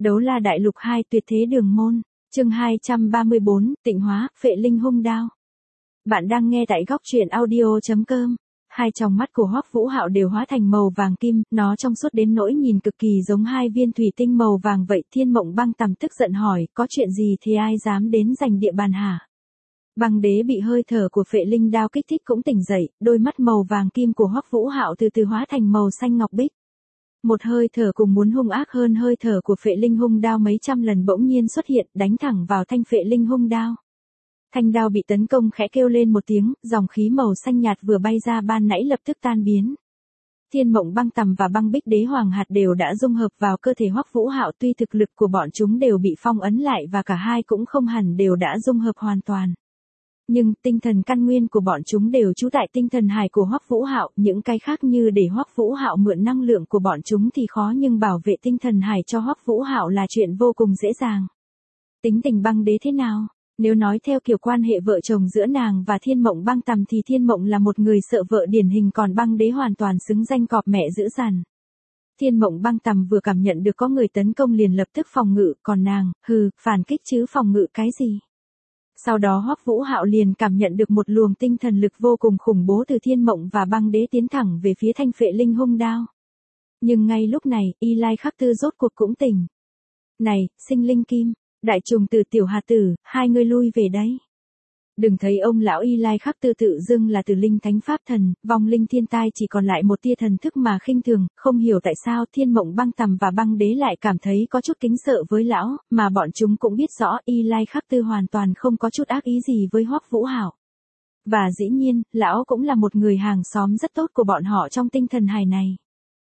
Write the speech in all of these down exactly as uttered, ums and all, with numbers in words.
Đấu La Đại Lục hai Tuyệt Thế Đường Môn, chương hai trăm ba mươi bốn, Tịnh Hóa, Phệ Linh Hung Đao. Bạn đang nghe tại góc truyện audio chấm com. Hai tròng mắt của Hoắc Vũ Hạo đều hóa thành màu vàng kim, nó trong suốt đến nỗi nhìn cực kỳ giống hai viên thủy tinh màu vàng vậy. Thiên Mộng Băng Tầm tức giận hỏi, có chuyện gì thì ai dám đến giành địa bàn hả? Băng Đế bị hơi thở của Phệ Linh đao kích thích cũng tỉnh dậy, đôi mắt màu vàng kim của Hoắc Vũ Hạo từ từ hóa thành màu xanh ngọc bích. Một hơi thở cùng muốn hung ác hơn hơi thở của Phệ Linh Hung Đao mấy trăm lần bỗng nhiên xuất hiện, đánh thẳng vào thanh Phệ Linh Hung Đao. Thanh đao bị tấn công khẽ kêu lên một tiếng, dòng khí màu xanh nhạt vừa bay ra ban nãy lập tức tan biến. Thiên Mộng Băng Tầm và Băng Bích Đế Hoàng hạt đều đã dung hợp vào cơ thể Hoắc Vũ Hạo, tuy thực lực của bọn chúng đều bị phong ấn lại và cả hai cũng không hẳn đều đã dung hợp hoàn toàn. Nhưng tinh thần căn nguyên của bọn chúng đều trú tại tinh thần hải của Hoắc Vũ Hạo, những cái khác như để Hoắc Vũ Hạo mượn năng lượng của bọn chúng thì khó, nhưng bảo vệ tinh thần hải cho Hoắc Vũ Hạo là chuyện vô cùng dễ dàng. Tính tình Băng Đế thế nào? Nếu nói theo kiểu quan hệ vợ chồng giữa nàng và Thiên Mộng Băng Tầm thì Thiên Mộng là một người sợ vợ điển hình, còn Băng Đế hoàn toàn xứng danh cọp mẹ dữ dằn. Thiên Mộng Băng Tầm vừa cảm nhận được có người tấn công liền lập tức phòng ngự, còn nàng, hừ, phản kích chứ phòng ngự cái gì? Sau đó Hoắc Vũ Hạo liền cảm nhận được một luồng tinh thần lực vô cùng khủng bố từ Thiên Mộng và Băng Đế tiến thẳng về phía thanh Phệ Linh Hung Đao. Nhưng ngay lúc này, Y Lai Khắc Tư rốt cuộc cũng tỉnh. Này, Sinh Linh Kim, Đại Trùng Tử Tiểu Hà Tử, hai người lui về đấy. Đừng thấy ông lão Y Lai Khắc Tư tự dưng là Tử Linh Thánh Pháp Thần, vong linh thiên tai chỉ còn lại một tia thần thức mà khinh thường, không hiểu tại sao Thiên Mộng Băng Tầm và Băng Đế lại cảm thấy có chút kính sợ với lão, mà bọn chúng cũng biết rõ Y Lai Khắc Tư hoàn toàn không có chút ác ý gì với Hoắc Vũ Hạo. Và dĩ nhiên, lão cũng là một người hàng xóm rất tốt của bọn họ trong tinh thần hài này.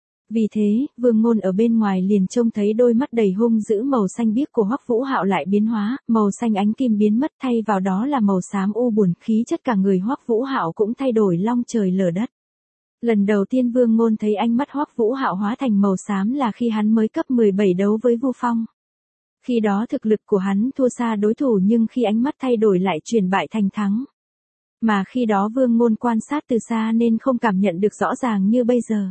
Vì thế, Vương Ngôn ở bên ngoài liền trông thấy đôi mắt đầy hung dữ màu xanh biếc của Hoắc Vũ Hạo lại biến hóa, màu xanh ánh kim biến mất, thay vào đó là màu xám u buồn, khí chất cả người Hoắc Vũ Hạo cũng thay đổi long trời lở đất. Lần đầu tiên Vương Ngôn thấy ánh mắt Hoắc Vũ Hạo hóa thành màu xám là khi hắn mới cấp mười bảy đấu với Vu Phong. Khi đó thực lực của hắn thua xa đối thủ, nhưng khi ánh mắt thay đổi lại chuyển bại thành thắng. Mà khi đó Vương Ngôn quan sát từ xa nên không cảm nhận được rõ ràng như bây giờ.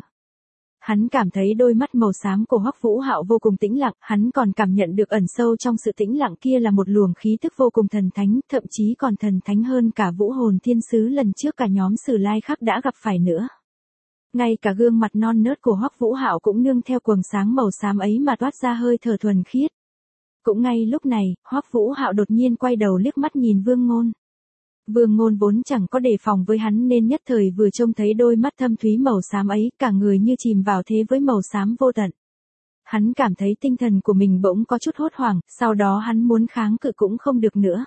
Hắn cảm thấy đôi mắt màu xám của Hoắc Vũ Hạo vô cùng tĩnh lặng, hắn còn cảm nhận được ẩn sâu trong sự tĩnh lặng kia là một luồng khí tức vô cùng thần thánh, thậm chí còn thần thánh hơn cả Vũ Hồn Thiên Sứ lần trước cả nhóm Sử Lai Khắc đã gặp phải nữa. Ngay cả gương mặt non nớt của Hoắc Vũ Hạo cũng nương theo quầng sáng màu xám ấy mà toát ra hơi thở thuần khiết. Cũng ngay lúc này, Hoắc Vũ Hạo đột nhiên quay đầu liếc mắt nhìn Vương Ngôn. Vương Ngôn vốn chẳng có đề phòng với hắn nên nhất thời vừa trông thấy đôi mắt thâm thúy màu xám ấy, cả người như chìm vào thế với màu xám vô tận. Hắn cảm thấy tinh thần của mình bỗng có chút hốt hoảng, sau đó hắn muốn kháng cự cũng không được nữa.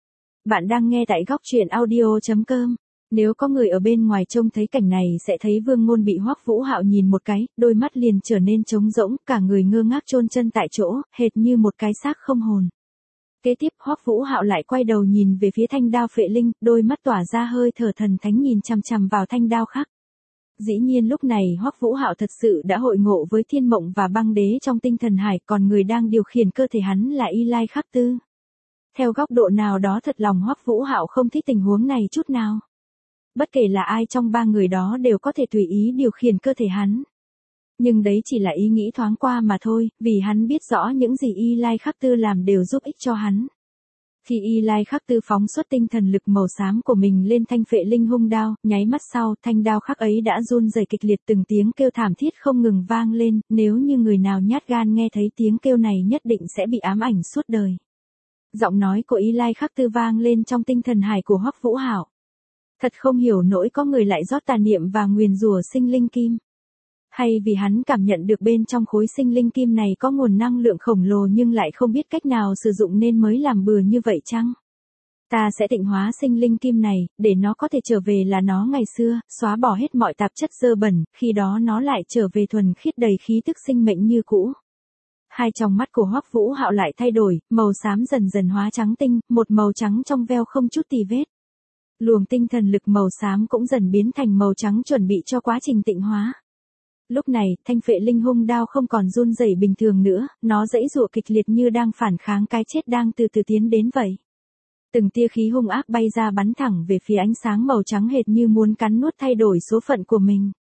Bạn đang nghe tại góc truyện audio chấm com. Nếu có người ở bên ngoài trông thấy cảnh này sẽ thấy Vương Ngôn bị Hoắc Vũ Hạo nhìn một cái, đôi mắt liền trở nên trống rỗng, cả người ngơ ngác chôn chân tại chỗ, hệt như một cái xác không hồn. Kế tiếp Hoắc Vũ Hạo lại quay đầu nhìn về phía thanh đao Phệ Linh, đôi mắt tỏa ra hơi thở thần thánh nhìn chằm chằm vào thanh đao khắc. Dĩ nhiên lúc này Hoắc Vũ Hạo thật sự đã hội ngộ với Thiên Mộng và Băng Đế trong tinh thần hải, còn người đang điều khiển cơ thể hắn là Y Lai Khắc Tư. Theo góc độ nào đó thật lòng Hoắc Vũ Hạo không thích tình huống này chút nào. Bất kể là ai trong ba người đó đều có thể tùy ý điều khiển cơ thể hắn. Nhưng đấy chỉ là ý nghĩ thoáng qua mà thôi, vì hắn biết rõ những gì Y Lai Khắc Tư làm đều giúp ích cho hắn. Khi Y Lai Khắc Tư phóng xuất tinh thần lực màu xám của mình lên thanh Phệ Linh Hung Đao, nháy mắt sau, thanh đao khắc ấy đã run rẩy kịch liệt, từng tiếng kêu thảm thiết không ngừng vang lên, nếu như người nào nhát gan nghe thấy tiếng kêu này nhất định sẽ bị ám ảnh suốt đời. Giọng nói của Y Lai Khắc Tư vang lên trong tinh thần hải của Hoắc Vũ Hạo. Thật không hiểu nổi có người lại rót tà niệm và nguyền rủa Sinh Linh Kim. Hay vì hắn cảm nhận được bên trong khối Sinh Linh Kim này có nguồn năng lượng khổng lồ nhưng lại không biết cách nào sử dụng nên mới làm bừa như vậy chăng? Ta sẽ tịnh hóa Sinh Linh Kim này, để nó có thể trở về là nó ngày xưa, xóa bỏ hết mọi tạp chất dơ bẩn, khi đó nó lại trở về thuần khiết đầy khí tức sinh mệnh như cũ. Hai tròng mắt của Hoắc Vũ Hạo lại thay đổi, màu xám dần dần hóa trắng tinh, một màu trắng trong veo không chút tì vết. Luồng tinh thần lực màu xám cũng dần biến thành màu trắng chuẩn bị cho quá trình tịnh hóa. Lúc này, thanh Phệ Linh Hung Đao không còn run rẩy bình thường nữa, nó giãy giụa kịch liệt như đang phản kháng cái chết đang từ từ tiến đến vậy. Từng tia khí hung ác bay ra bắn thẳng về phía ánh sáng màu trắng hệt như muốn cắn nuốt thay đổi số phận của mình.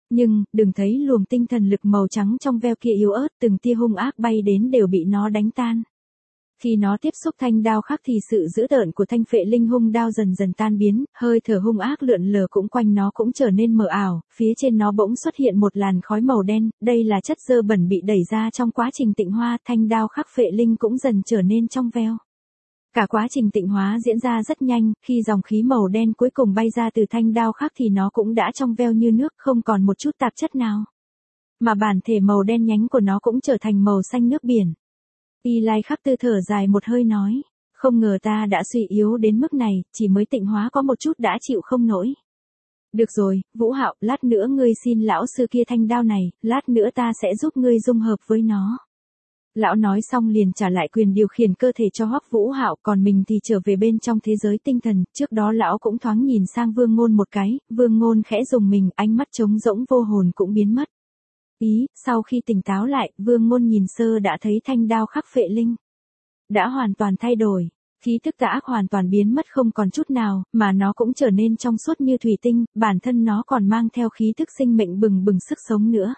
Nhưng, đừng thấy luồng tinh thần lực màu trắng trong veo kia yếu ớt, từng tia hung ác bay đến đều bị nó đánh tan. Khi nó tiếp xúc thanh đao khắc thì sự dữ tợn của thanh phệ linh hung đao dần dần tan biến, hơi thở hung ác lượn lờ cũng quanh nó cũng trở nên mờ ảo, phía trên nó bỗng xuất hiện một làn khói màu đen, đây là chất dơ bẩn bị đẩy ra trong quá trình tịnh hóa, thanh đao khắc phệ linh cũng dần trở nên trong veo. Cả quá trình tịnh hóa diễn ra rất nhanh, khi dòng khí màu đen cuối cùng bay ra từ thanh đao khắc thì nó cũng đã trong veo như nước, không còn một chút tạp chất nào. Mà bản thể màu đen nhánh của nó cũng trở thành màu xanh nước biển. Y Lai Khắc Tư thở dài một hơi nói, không ngờ ta đã suy yếu đến mức này, chỉ mới tịnh hóa có một chút đã chịu không nổi. Được rồi, Vũ Hạo, lát nữa ngươi xin lão sư kia thanh đao này, lát nữa ta sẽ giúp ngươi dung hợp với nó. Lão nói xong liền trả lại quyền điều khiển cơ thể cho Hoắc Vũ Hạo, còn mình thì trở về bên trong thế giới tinh thần, trước đó lão cũng thoáng nhìn sang Vương Ngôn một cái, Vương Ngôn khẽ dùng mình, ánh mắt trống rỗng vô hồn cũng biến mất. Ý, sau khi tỉnh táo lại, Vương Ngôn nhìn sơ đã thấy thanh đao khắc phệ linh. Đã hoàn toàn thay đổi, khí tức tà ác hoàn toàn biến mất không còn chút nào, mà nó cũng trở nên trong suốt như thủy tinh, bản thân nó còn mang theo khí tức sinh mệnh bừng bừng sức sống nữa.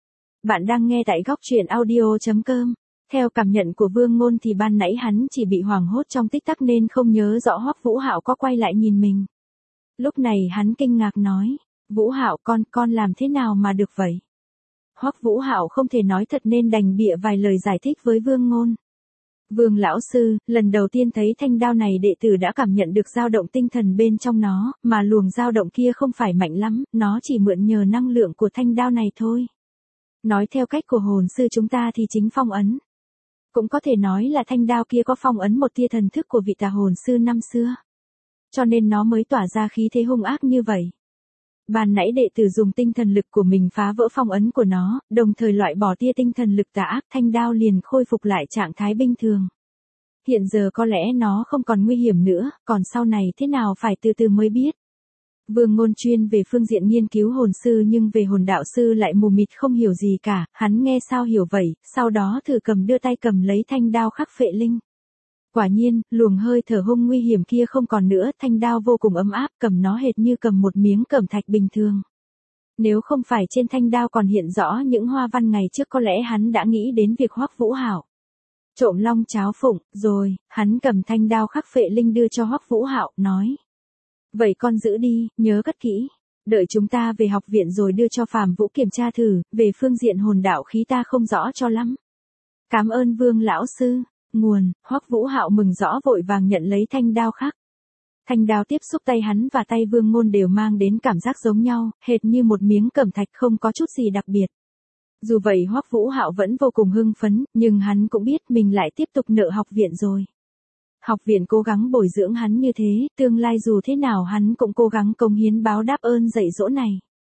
Bạn đang nghe tại góc truyện audio chấm com. Theo cảm nhận của Vương Ngôn thì ban nãy hắn chỉ bị hoảng hốt trong tích tắc nên không nhớ rõ Hoắc Vũ Hạo có quay lại nhìn mình. Lúc này hắn kinh ngạc nói, Vũ Hạo con, con làm thế nào mà được vậy? Hoắc Vũ Hạo không thể nói thật nên đành bịa vài lời giải thích với Vương Ngôn. Vương lão sư, lần đầu tiên thấy thanh đao này đệ tử đã cảm nhận được dao động tinh thần bên trong nó, mà luồng dao động kia không phải mạnh lắm, nó chỉ mượn nhờ năng lượng của thanh đao này thôi. Nói theo cách của hồn sư chúng ta thì chính phong ấn. Cũng có thể nói là thanh đao kia có phong ấn một tia thần thức của vị tà hồn sư năm xưa. Cho nên nó mới tỏa ra khí thế hung ác như vậy. Ban nãy đệ tử dùng tinh thần lực của mình phá vỡ phong ấn của nó, đồng thời loại bỏ tia tinh thần lực tà ác, thanh đao liền khôi phục lại trạng thái bình thường. Hiện giờ có lẽ nó không còn nguy hiểm nữa, còn sau này thế nào phải từ từ mới biết. Vương Ngôn chuyên về phương diện nghiên cứu hồn sư nhưng về hồn đạo sư lại mù mịt không hiểu gì cả, hắn nghe sao hiểu vậy, sau đó thử cầm đưa tay cầm lấy thanh đao khắc phệ linh. Quả nhiên, luồng hơi thở hung nguy hiểm kia không còn nữa, thanh đao vô cùng ấm áp, cầm nó hệt như cầm một miếng cẩm thạch bình thường. Nếu không phải trên thanh đao còn hiện rõ những hoa văn ngày trước có lẽ hắn đã nghĩ đến việc Hoắc Vũ Hạo trộm long cháo phụng, rồi, hắn cầm thanh đao khắc phệ linh đưa cho Hoắc Vũ Hạo, nói. Vậy con giữ đi, nhớ cất kỹ. Đợi chúng ta về học viện rồi đưa cho Phàm Vũ kiểm tra thử, về phương diện hồn đạo khí ta không rõ cho lắm. Cảm ơn Vương lão sư. Nguồn, Hoắc Vũ Hạo mừng rõ vội vàng nhận lấy thanh đao khắc. Thanh đao tiếp xúc tay hắn và tay Vương Ngôn đều mang đến cảm giác giống nhau, hệt như một miếng cẩm thạch không có chút gì đặc biệt. Dù vậy Hoắc Vũ Hạo vẫn vô cùng hưng phấn, nhưng hắn cũng biết mình lại tiếp tục nợ học viện rồi. Học viện cố gắng bồi dưỡng hắn như thế, tương lai dù thế nào hắn cũng cố gắng cống hiến báo đáp ơn dạy dỗ này.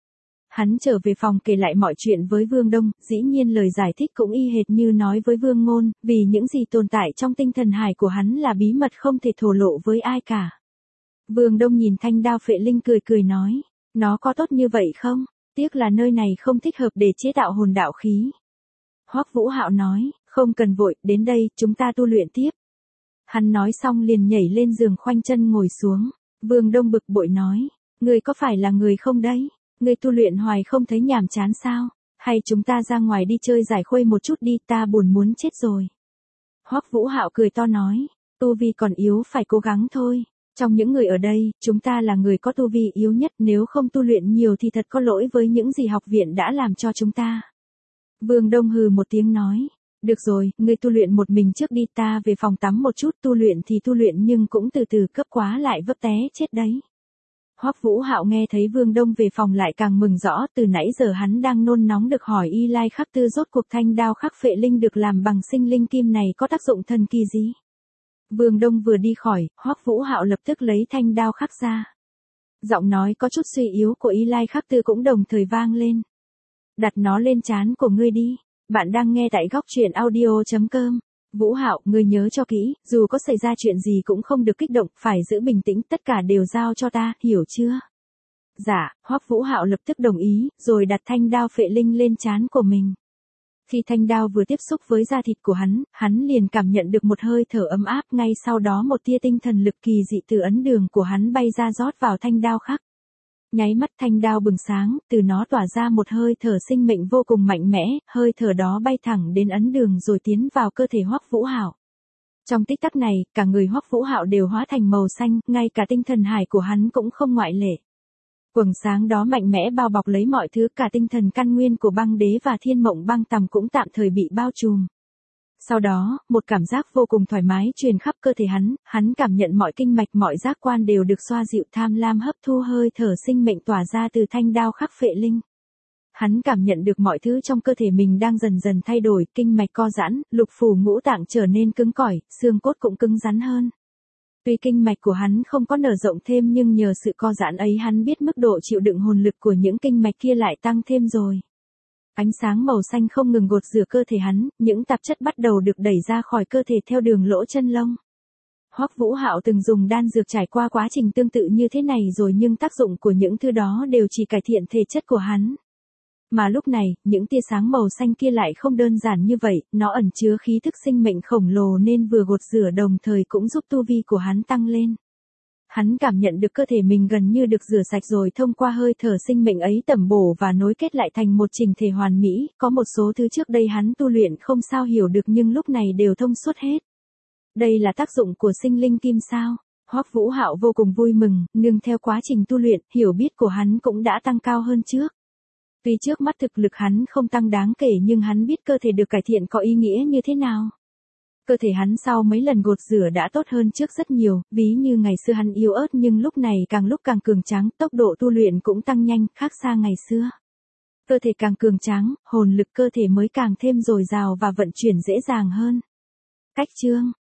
Hắn trở về phòng kể lại mọi chuyện với Vương Đông, dĩ nhiên lời giải thích cũng y hệt như nói với Vương Ngôn, vì những gì tồn tại trong tinh thần hải của hắn là bí mật không thể thổ lộ với ai cả. Vương Đông nhìn thanh đao phệ linh cười cười nói, nó có tốt như vậy không? Tiếc là nơi này không thích hợp để chế tạo hồn đạo khí. Hoắc Vũ Hạo nói, không cần vội, đến đây, chúng ta tu luyện tiếp. Hắn nói xong liền nhảy lên giường khoanh chân ngồi xuống. Vương Đông bực bội nói, ngươi có phải là người không đấy? Ngươi tu luyện hoài không thấy nhàm chán sao? Hay chúng ta ra ngoài đi chơi giải khuây một chút đi, ta buồn muốn chết rồi. Hoắc Vũ Hạo cười to nói, tu vi còn yếu phải cố gắng thôi. Trong những người ở đây, chúng ta là người có tu vi yếu nhất, nếu không tu luyện nhiều thì thật có lỗi với những gì học viện đã làm cho chúng ta. Vương Đông hừ một tiếng nói, được rồi, ngươi tu luyện một mình trước đi, ta về phòng tắm một chút, tu luyện thì tu luyện nhưng cũng từ từ, cấp quá lại vấp té chết đấy. Hoắc Vũ Hạo nghe thấy Vương Đông về phòng lại càng mừng rõ, từ nãy giờ hắn đang nôn nóng được hỏi Y Lai Khắc Tư rốt cuộc thanh đao khắc phệ linh được làm bằng sinh linh kim này có tác dụng thần kỳ gì. Vương Đông vừa đi khỏi, Hoắc Vũ Hạo lập tức lấy thanh đao khắc ra. Giọng nói có chút suy yếu của Y Lai Khắc Tư cũng đồng thời vang lên. Đặt nó lên trán của ngươi đi. Bạn đang nghe tại góc truyện audio chấm com. Vũ Hạo, ngươi nhớ cho kỹ, dù có xảy ra chuyện gì cũng không được kích động, phải giữ bình tĩnh, tất cả đều giao cho ta, hiểu chưa? Dạ, Hoắc Vũ Hạo lập tức đồng ý, rồi đặt thanh đao phệ linh lên trán của mình. Khi thanh đao vừa tiếp xúc với da thịt của hắn, hắn liền cảm nhận được một hơi thở ấm áp, ngay sau đó một tia tinh thần lực kỳ dị từ ấn đường của hắn bay ra rót vào thanh đao khắc. Nháy mắt thanh đao bừng sáng, từ nó tỏa ra một hơi thở sinh mệnh vô cùng mạnh mẽ, hơi thở đó bay thẳng đến ấn đường rồi tiến vào cơ thể Hoắc Vũ Hạo. Trong tích tắc này, cả người Hoắc Vũ Hạo đều hóa thành màu xanh, ngay cả tinh thần hải của hắn cũng không ngoại lệ. Quầng sáng đó mạnh mẽ bao bọc lấy mọi thứ, cả tinh thần căn nguyên của băng đế và thiên mộng băng tầm cũng tạm thời bị bao trùm. Sau đó, một cảm giác vô cùng thoải mái truyền khắp cơ thể hắn, hắn cảm nhận mọi kinh mạch mọi giác quan đều được xoa dịu, tham lam hấp thu hơi thở sinh mệnh tỏa ra từ thanh đao khắc phệ linh. Hắn cảm nhận được mọi thứ trong cơ thể mình đang dần dần thay đổi, kinh mạch co giãn, lục phủ ngũ tạng trở nên cứng cỏi, xương cốt cũng cứng rắn hơn. Tuy kinh mạch của hắn không có nở rộng thêm nhưng nhờ sự co giãn ấy hắn biết mức độ chịu đựng hồn lực của những kinh mạch kia lại tăng thêm rồi. Ánh sáng màu xanh không ngừng gột rửa cơ thể hắn, những tạp chất bắt đầu được đẩy ra khỏi cơ thể theo đường lỗ chân lông. Hoắc Vũ Hạo từng dùng đan dược trải qua quá trình tương tự như thế này rồi nhưng tác dụng của những thứ đó đều chỉ cải thiện thể chất của hắn. Mà lúc này, những tia sáng màu xanh kia lại không đơn giản như vậy, nó ẩn chứa khí thức sinh mệnh khổng lồ nên vừa gột rửa đồng thời cũng giúp tu vi của hắn tăng lên. Hắn cảm nhận được cơ thể mình gần như được rửa sạch rồi thông qua hơi thở sinh mệnh ấy tẩm bổ và nối kết lại thành một chỉnh thể hoàn mỹ, có một số thứ trước đây hắn tu luyện không sao hiểu được nhưng lúc này đều thông suốt hết. Đây là tác dụng của sinh linh kim sao? Hoắc Vũ Hạo vô cùng vui mừng, nương theo quá trình tu luyện, hiểu biết của hắn cũng đã tăng cao hơn trước. Tuy trước mắt thực lực hắn không tăng đáng kể nhưng hắn biết cơ thể được cải thiện có ý nghĩa như thế nào. Cơ thể hắn sau mấy lần gột rửa đã tốt hơn trước rất nhiều, ví như ngày xưa hắn yếu ớt nhưng lúc này càng lúc càng cường tráng, tốc độ tu luyện cũng tăng nhanh, khác xa ngày xưa. Cơ thể càng cường tráng, hồn lực cơ thể mới càng thêm dồi dào và vận chuyển dễ dàng hơn. Cách chương